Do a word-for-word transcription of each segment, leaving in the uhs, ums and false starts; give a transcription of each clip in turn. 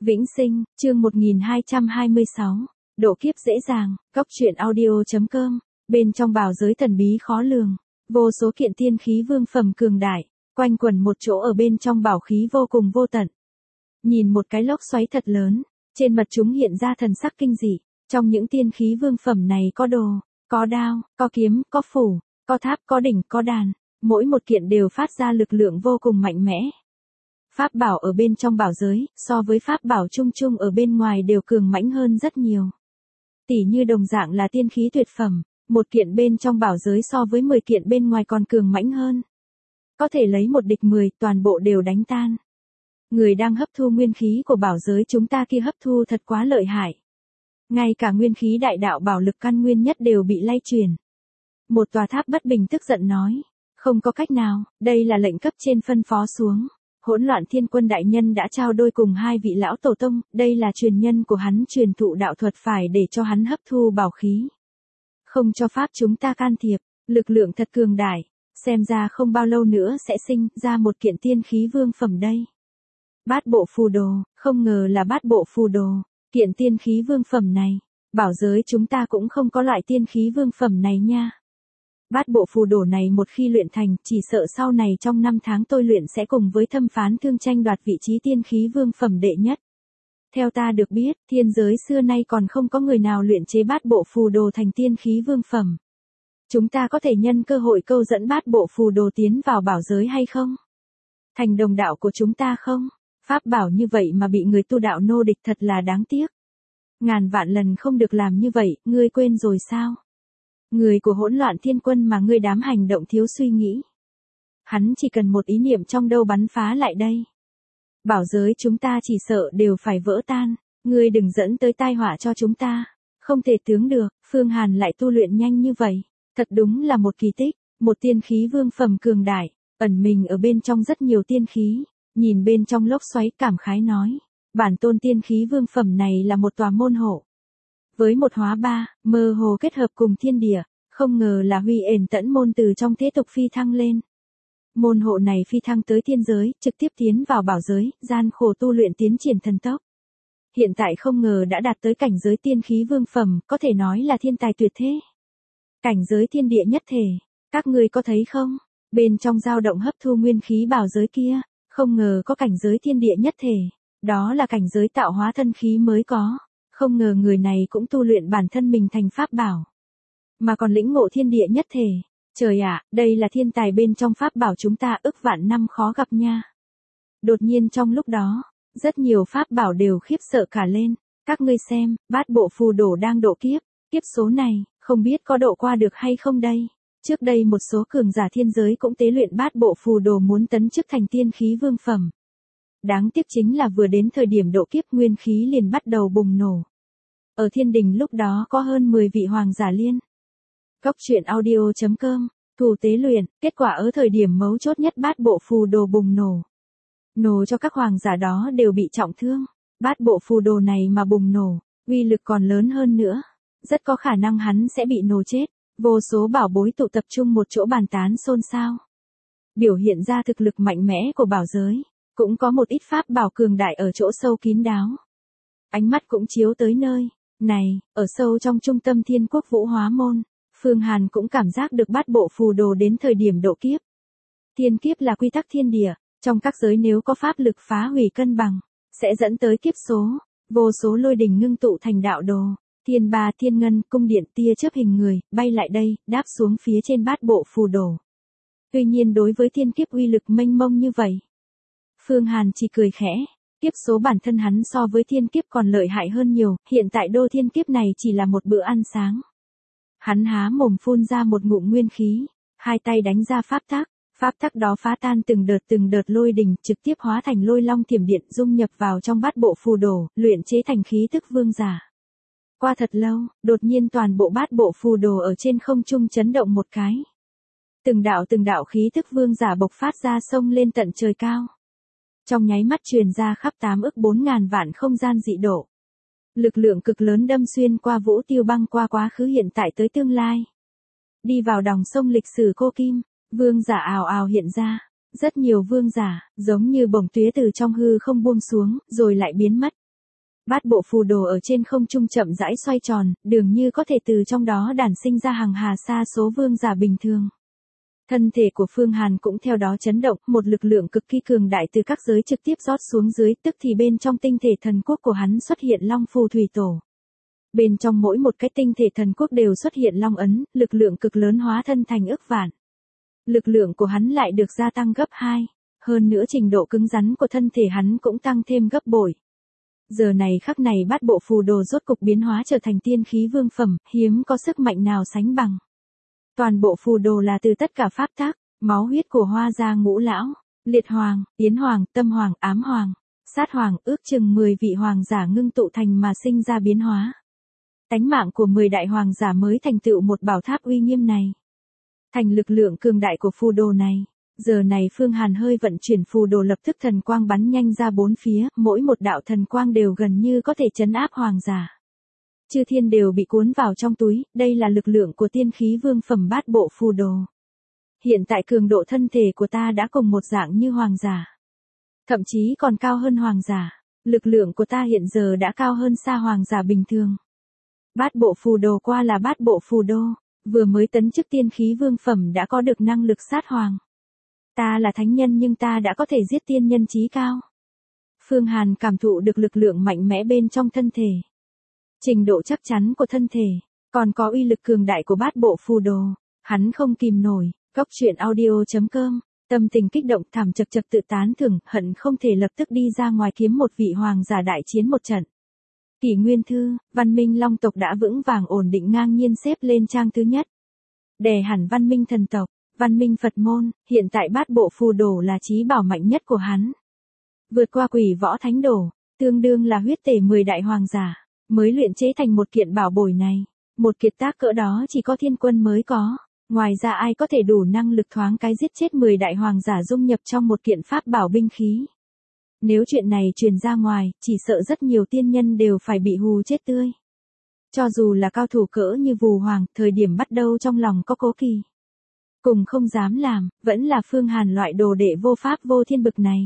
Vĩnh Sinh, chương một nghìn hai trăm hai mươi sáu. Độ kiếp dễ dàng, góc truyện audio.com. Bên trong bảo giới thần bí khó lường, vô số kiện tiên khí vương phẩm cường đại, quanh quẩn một chỗ ở bên trong bảo khí vô cùng vô tận. Nhìn một cái lốc xoáy thật lớn, trên mặt chúng hiện ra thần sắc kinh dị. Trong những tiên khí vương phẩm này có đồ, có đao, có kiếm, có phủ, có tháp, có đỉnh, có đàn. Mỗi một kiện đều phát ra lực lượng vô cùng mạnh mẽ. Pháp bảo ở bên trong bảo giới, so với pháp bảo chung chung ở bên ngoài đều cường mãnh hơn rất nhiều. Tỉ như đồng dạng là tiên khí tuyệt phẩm, một kiện bên trong bảo giới so với mười kiện bên ngoài còn cường mãnh hơn. Có thể lấy một địch mười, toàn bộ đều đánh tan. Người đang hấp thu nguyên khí của bảo giới chúng ta kia hấp thu thật quá lợi hại. Ngay cả nguyên khí đại đạo bảo lực căn nguyên nhất đều bị lay chuyển. Một tòa tháp bất bình tức giận nói, không có cách nào, đây là lệnh cấp trên phân phó xuống. Hỗn loạn thiên quân đại nhân đã trao đôi cùng hai vị lão tổ tông, đây là truyền nhân của hắn truyền thụ đạo thuật phải để cho hắn hấp thu bảo khí. Không cho pháp chúng ta can thiệp, lực lượng thật cường đại, xem ra không bao lâu nữa sẽ sinh ra một kiện tiên khí vương phẩm đây. Bát bộ phù đồ, không ngờ là bát bộ phù đồ, kiện tiên khí vương phẩm này, bảo giới chúng ta cũng không có loại tiên khí vương phẩm này nha. Bát bộ phù đồ này một khi luyện thành, chỉ sợ sau này trong năm tháng tôi luyện sẽ cùng với thâm phán thương tranh đoạt vị trí tiên khí vương phẩm đệ nhất. Theo ta được biết, thiên giới xưa nay còn không có người nào luyện chế bát bộ phù đồ thành tiên khí vương phẩm. Chúng ta có thể nhân cơ hội câu dẫn bát bộ phù đồ tiến vào bảo giới hay không? Thành đồng đạo của chúng ta không? Pháp bảo như vậy mà bị người tu đạo nô địch thật là đáng tiếc. Ngàn vạn lần không được làm như vậy, ngươi quên rồi sao? Người của hỗn loạn thiên quân mà ngươi đám hành động thiếu suy nghĩ. Hắn chỉ cần một ý niệm trong đầu bắn phá lại đây. Bảo giới chúng ta chỉ sợ đều phải vỡ tan, ngươi đừng dẫn tới tai họa cho chúng ta. Không thể tưởng được, Phương Hàn lại tu luyện nhanh như vậy. Thật đúng là một kỳ tích, một tiên khí vương phẩm cường đại, ẩn mình ở bên trong rất nhiều tiên khí. Nhìn bên trong lốc xoáy cảm khái nói, bản tôn tiên khí vương phẩm này là một tòa môn hộ. Với một hóa ba, mơ hồ kết hợp cùng thiên địa, không ngờ là huy ển tẫn môn từ trong thế tục phi thăng lên. Môn hộ này phi thăng tới thiên giới, trực tiếp tiến vào bảo giới, gian khổ tu luyện tiến triển thần tốc. Hiện tại không ngờ đã đạt tới cảnh giới tiên khí vương phẩm, có thể nói là thiên tài tuyệt thế. Cảnh giới thiên địa nhất thể, các ngươi có thấy không? Bên trong dao động hấp thu nguyên khí bảo giới kia, không ngờ có cảnh giới thiên địa nhất thể, đó là cảnh giới tạo hóa thân khí mới có. Không ngờ người này cũng tu luyện bản thân mình thành pháp bảo. Mà còn lĩnh ngộ thiên địa nhất thể. Trời ạ, đây là thiên tài bên trong pháp bảo chúng ta ức vạn năm khó gặp nha. Đột nhiên trong lúc đó, rất nhiều pháp bảo đều khiếp sợ cả lên. Các ngươi xem, bát bộ phù đồ đang độ kiếp. Kiếp số này, không biết có độ qua được hay không đây. Trước đây một số cường giả thiên giới cũng tế luyện bát bộ phù đồ muốn tấn chức thành tiên khí vương phẩm. Đáng tiếc chính là vừa đến thời điểm độ kiếp nguyên khí liền bắt đầu bùng nổ. Ở thiên đình lúc đó có hơn mười vị hoàng giả liên. Góc truyện audio.com, thủ tế luyện, kết quả ở thời điểm mấu chốt nhất bát bộ phù đồ bùng nổ. Nổ cho các hoàng giả đó đều bị trọng thương. Bát bộ phù đồ này mà bùng nổ, uy lực còn lớn hơn nữa. Rất có khả năng hắn sẽ bị nổ chết. Vô số bảo bối tụ tập trung một chỗ bàn tán xôn xao. Biểu hiện ra thực lực mạnh mẽ của bảo giới. Cũng có một ít pháp bảo cường đại ở chỗ sâu kín đáo. Ánh mắt cũng chiếu tới nơi này, ở sâu trong trung tâm thiên quốc vũ hóa môn. Phương Hàn cũng cảm giác được bát bộ phù đồ đến thời điểm độ kiếp. Thiên kiếp là quy tắc thiên địa, trong các giới nếu có pháp lực phá hủy cân bằng, sẽ dẫn tới kiếp số. Vô số lôi đình ngưng tụ thành đạo đồ. Thiên ba thiên ngân cung điện tia chớp hình người, bay lại đây, đáp xuống phía trên bát bộ phù đồ. Tuy nhiên đối với thiên kiếp uy lực mênh mông như vậy, Phương Hàn chỉ cười khẽ, kiếp số bản thân hắn so với thiên kiếp còn lợi hại hơn nhiều, hiện tại đô thiên kiếp này chỉ là một bữa ăn sáng. Hắn há mồm phun ra một ngụm nguyên khí, hai tay đánh ra pháp tắc, pháp tắc đó phá tan từng đợt từng đợt lôi đình, trực tiếp hóa thành lôi long thiểm điện dung nhập vào trong bát bộ phù đồ, luyện chế thành khí tức vương giả. Qua thật lâu, đột nhiên toàn bộ bát bộ phù đồ ở trên không trung chấn động một cái. Từng đạo từng đạo khí tức vương giả bộc phát ra sông lên tận trời cao. Trong nháy mắt truyền ra khắp tám ức bốn ngàn vạn không gian dị độ. Lực lượng cực lớn đâm xuyên qua vũ tiêu băng qua quá khứ hiện tại tới tương lai. Đi vào dòng sông lịch sử cô kim, vương giả ào ào hiện ra. Rất nhiều vương giả, giống như bổng tuyết từ trong hư không buông xuống, rồi lại biến mất. Bát bộ phù đồ ở trên không trung chậm rãi xoay tròn, dường như có thể từ trong đó đản sinh ra hàng hà sa số vương giả bình thường. Thân thể của Phương Hàn cũng theo đó chấn động, một lực lượng cực kỳ cường đại từ các giới trực tiếp rót xuống dưới, tức thì bên trong tinh thể thần quốc của hắn xuất hiện Long Phù Thủy Tổ. Bên trong mỗi một cái tinh thể thần quốc đều xuất hiện long ấn, lực lượng cực lớn hóa thân thành ức vạn. Lực lượng của hắn lại được gia tăng gấp hai, hơn nữa trình độ cứng rắn của thân thể hắn cũng tăng thêm gấp bội. Giờ này khắc này bát bộ phù đồ rốt cục biến hóa trở thành tiên khí vương phẩm, hiếm có sức mạnh nào sánh bằng. Toàn bộ phù đồ là từ tất cả pháp tác, máu huyết của Hoa gia ngũ lão, Liệt Hoàng, Yến Hoàng, Tâm Hoàng, Ám Hoàng, Sát Hoàng, ước chừng mười vị hoàng giả ngưng tụ thành mà sinh ra biến hóa. Tánh mạng của mười đại hoàng giả mới thành tựu một bảo tháp uy nghiêm này. Thành lực lượng cường đại của phù đồ này. Giờ này Phương Hàn hơi vận chuyển phù đồ lập tức thần quang bắn nhanh ra bốn phía, mỗi một đạo thần quang đều gần như có thể trấn áp hoàng giả. Chư thiên đều bị cuốn vào trong túi, đây là lực lượng của tiên khí vương phẩm bát bộ phù đồ. Hiện tại cường độ thân thể của ta đã cùng một dạng như hoàng giả. Thậm chí còn cao hơn hoàng giả. Lực lượng của ta hiện giờ đã cao hơn xa hoàng giả bình thường. Bát bộ phù đồ qua là bát bộ phù đô, vừa mới tấn chức tiên khí vương phẩm đã có được năng lực sát hoàng. Ta là thánh nhân nhưng ta đã có thể giết tiên nhân chí cao. Phương Hàn cảm thụ được lực lượng mạnh mẽ bên trong thân thể. Trình độ chắc chắn của thân thể, còn có uy lực cường đại của bát bộ phù đồ. Hắn không kìm nổi, Cốc Truyện Audio chấm com, tâm tình kích động thảm chật chật tự tán thưởng, hận không thể lập tức đi ra ngoài kiếm một vị hoàng giả đại chiến một trận. Kỷ Nguyên Thư, văn minh long tộc đã vững vàng ổn định ngang nhiên xếp lên trang thứ nhất. Đè hẳn văn minh thần tộc, văn minh Phật môn, hiện tại bát bộ phù đồ là chí bảo mạnh nhất của hắn. Vượt qua quỷ võ thánh đồ, tương đương là huyết tể mười đại hoàng giả, mới luyện chế thành một kiện bảo bối này. Một kiệt tác cỡ đó chỉ có thiên quân mới có, ngoài ra ai có thể đủ năng lực thoáng cái giết chết mười đại hoàng giả dung nhập trong một kiện pháp bảo binh khí. Nếu chuyện này truyền ra ngoài, chỉ sợ rất nhiều tiên nhân đều phải bị hù chết tươi. Cho dù là cao thủ cỡ như Vù Hoàng, thời điểm bắt đầu trong lòng có cố kỳ. Cùng không dám làm, vẫn là Phương Hàn loại đồ đệ vô pháp vô thiên bực này.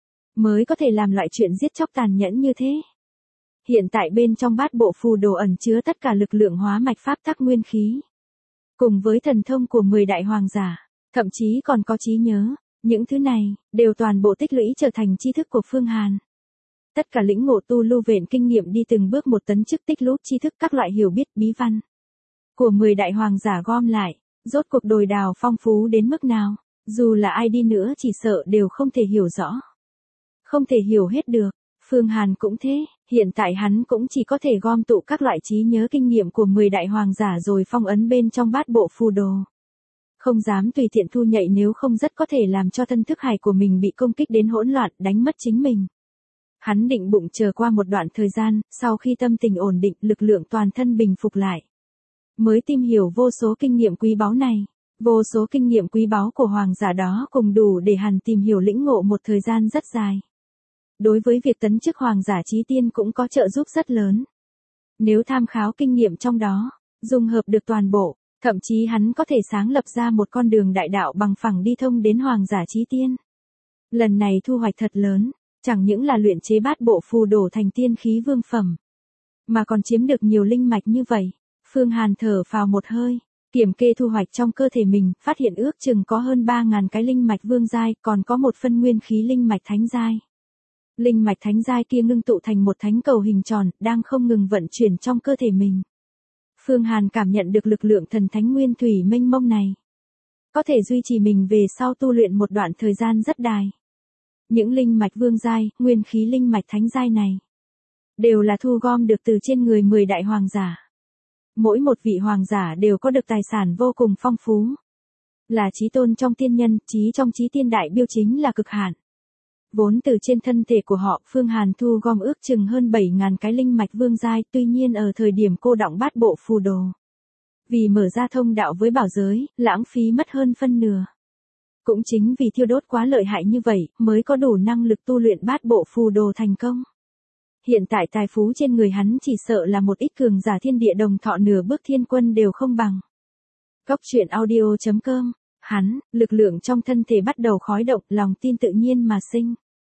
Mới có thể làm loại chuyện giết chóc tàn nhẫn như thế. Hiện tại bên trong bát bộ phù đồ ẩn chứa tất cả lực lượng hóa mạch pháp tắc nguyên khí. Cùng với thần thông của mười đại hoàng giả, thậm chí còn có trí nhớ. Những thứ này, đều toàn bộ tích lũy trở thành tri thức của Phương Hàn. Tất cả lĩnh ngộ tu lưu vện kinh nghiệm đi từng bước một tấn chức tích lũy tri thức các loại hiểu biết bí văn. Của mười đại hoàng giả gom lại, rốt cuộc đồi đào phong phú đến mức nào, dù là ai đi nữa chỉ sợ đều không thể hiểu rõ. Không thể hiểu hết được, Phương Hàn cũng thế, hiện tại hắn cũng chỉ có thể gom tụ các loại trí nhớ kinh nghiệm của mười đại hoàng giả rồi phong ấn bên trong bát bộ phù đồ. Không dám tùy tiện thu nhạy nếu không rất có thể làm cho thân thức hải của mình bị công kích đến hỗn loạn, đánh mất chính mình. Hắn định bụng chờ qua một đoạn thời gian, sau khi tâm tình ổn định, lực lượng toàn thân bình phục lại. Mới tìm hiểu vô số kinh nghiệm quý báu này. Vô số kinh nghiệm quý báu của hoàng giả đó cùng đủ để hắn tìm hiểu lĩnh ngộ một thời gian rất dài. Đối với việc tấn chức hoàng giả chí tiên cũng có trợ giúp rất lớn. Nếu tham khảo kinh nghiệm trong đó, dung hợp được toàn bộ, thậm chí hắn có thể sáng lập ra một con đường đại đạo bằng phẳng đi thông đến hoàng giả chí tiên. Lần này thu hoạch thật lớn, chẳng những là luyện chế bát bộ phù đồ thành tiên khí vương phẩm, mà còn chiếm được nhiều linh mạch như vậy. Phương Hàn thở phào một hơi, kiểm kê thu hoạch trong cơ thể mình, phát hiện ước chừng có hơn ba ngàn cái linh mạch vương giai, còn có một phân nguyên khí linh mạch thánh giai. Linh mạch thánh giai kia ngưng tụ thành một thánh cầu hình tròn, đang không ngừng vận chuyển trong cơ thể mình. Phương Hàn cảm nhận được lực lượng thần thánh nguyên thủy mênh mông này. Có thể duy trì mình về sau tu luyện một đoạn thời gian rất dài. Những linh mạch vương giai, nguyên khí linh mạch thánh giai này, đều là thu gom được từ trên người mười đại hoàng giả. Mỗi một vị hoàng giả đều có được tài sản vô cùng phong phú. Là chí tôn trong tiên nhân, chí trong chí tiên đại biêu chính là cực hạn. Vốn từ trên thân thể của họ, Phương Hàn thu gom ước chừng hơn bảy ngàn cái linh mạch vương giai, tuy nhiên ở thời điểm cô đọng bát bộ phù đồ. Vì mở ra thông đạo với bảo giới, lãng phí mất hơn phân nửa. Cũng chính vì thiêu đốt quá lợi hại như vậy, mới có đủ năng lực tu luyện bát bộ phù đồ thành công. Hiện tại tài phú trên người hắn chỉ sợ là một ít cường giả thiên địa đồng thọ nửa bước thiên quân đều không bằng. Cốc Truyện Audio chấm com, hắn, lực lượng trong thân thể bắt đầu khói động, lòng tin tự nhiên mà sinh.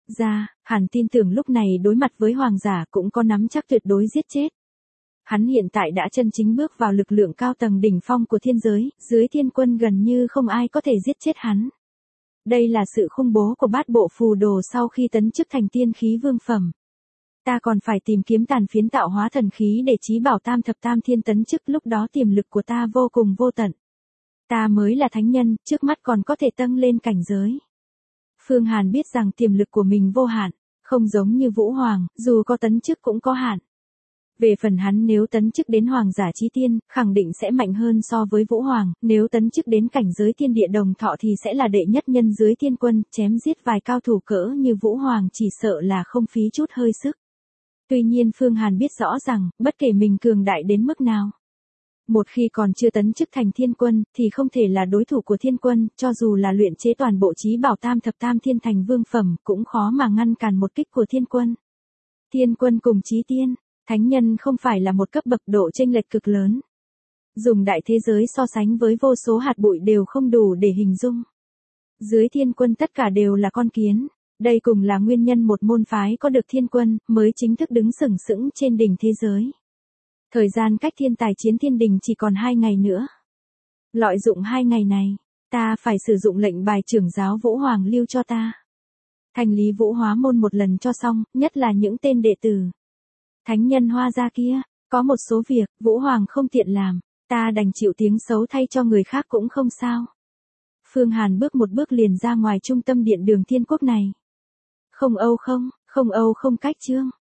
ra, hắn tin tưởng lúc này đối mặt với hoàng giả cũng có nắm chắc tuyệt đối giết chết. Hắn hiện tại đã chân chính bước vào lực lượng cao tầng đỉnh phong của thiên giới, dưới thiên quân gần như không ai có thể giết chết hắn. Đây là sự khủng bố của bát bộ phù đồ sau khi tấn chức thành tiên khí vương phẩm. Ta còn phải tìm kiếm tàn phiến tạo hóa thần khí để chí bảo tam thập tam thiên tấn chức, lúc đó tiềm lực của ta vô cùng vô tận. Ta mới là thánh nhân, trước mắt còn có thể tăng lên cảnh giới. Phương Hàn biết rằng tiềm lực của mình vô hạn, không giống như Vũ Hoàng, dù có tấn chức cũng có hạn. Về phần hắn nếu tấn chức đến hoàng giả chí tiên, khẳng định sẽ mạnh hơn so với Vũ Hoàng, nếu tấn chức đến cảnh giới thiên địa đồng thọ thì sẽ là đệ nhất nhân dưới thiên quân, chém giết vài cao thủ cỡ như Vũ Hoàng chỉ sợ là không phí chút hơi sức. Tuy nhiên Phương Hàn biết rõ rằng, bất kể mình cường đại đến mức nào, một khi còn chưa tấn chức thành thiên quân, thì không thể là đối thủ của thiên quân, cho dù là luyện chế toàn bộ chí bảo tam thập tam thiên thành vương phẩm, cũng khó mà ngăn cản một kích của thiên quân. Thiên quân cùng chí tiên, thánh nhân không phải là một cấp bậc, độ chênh lệch cực lớn. Dùng đại thế giới so sánh với vô số hạt bụi đều không đủ để hình dung. Dưới thiên quân tất cả đều là con kiến. Đây cùng là nguyên nhân một môn phái có được thiên quân, mới chính thức đứng sừng sững trên đỉnh thế giới. Thời gian cách thiên tài chiến thiên đình chỉ còn hai ngày nữa. Lợi dụng hai ngày này, ta phải sử dụng lệnh bài trưởng giáo Vũ Hoàng lưu cho ta. Thành lý Vũ Hóa môn một lần cho xong, nhất là những tên đệ tử. Thánh nhân Hoa gia kia, có một số việc, Vũ Hoàng không tiện làm, ta đành chịu tiếng xấu thay cho người khác cũng không sao. Phương Hàn bước một bước liền ra ngoài trung tâm điện đường thiên quốc này. Không Âu không, không Âu không cách chương.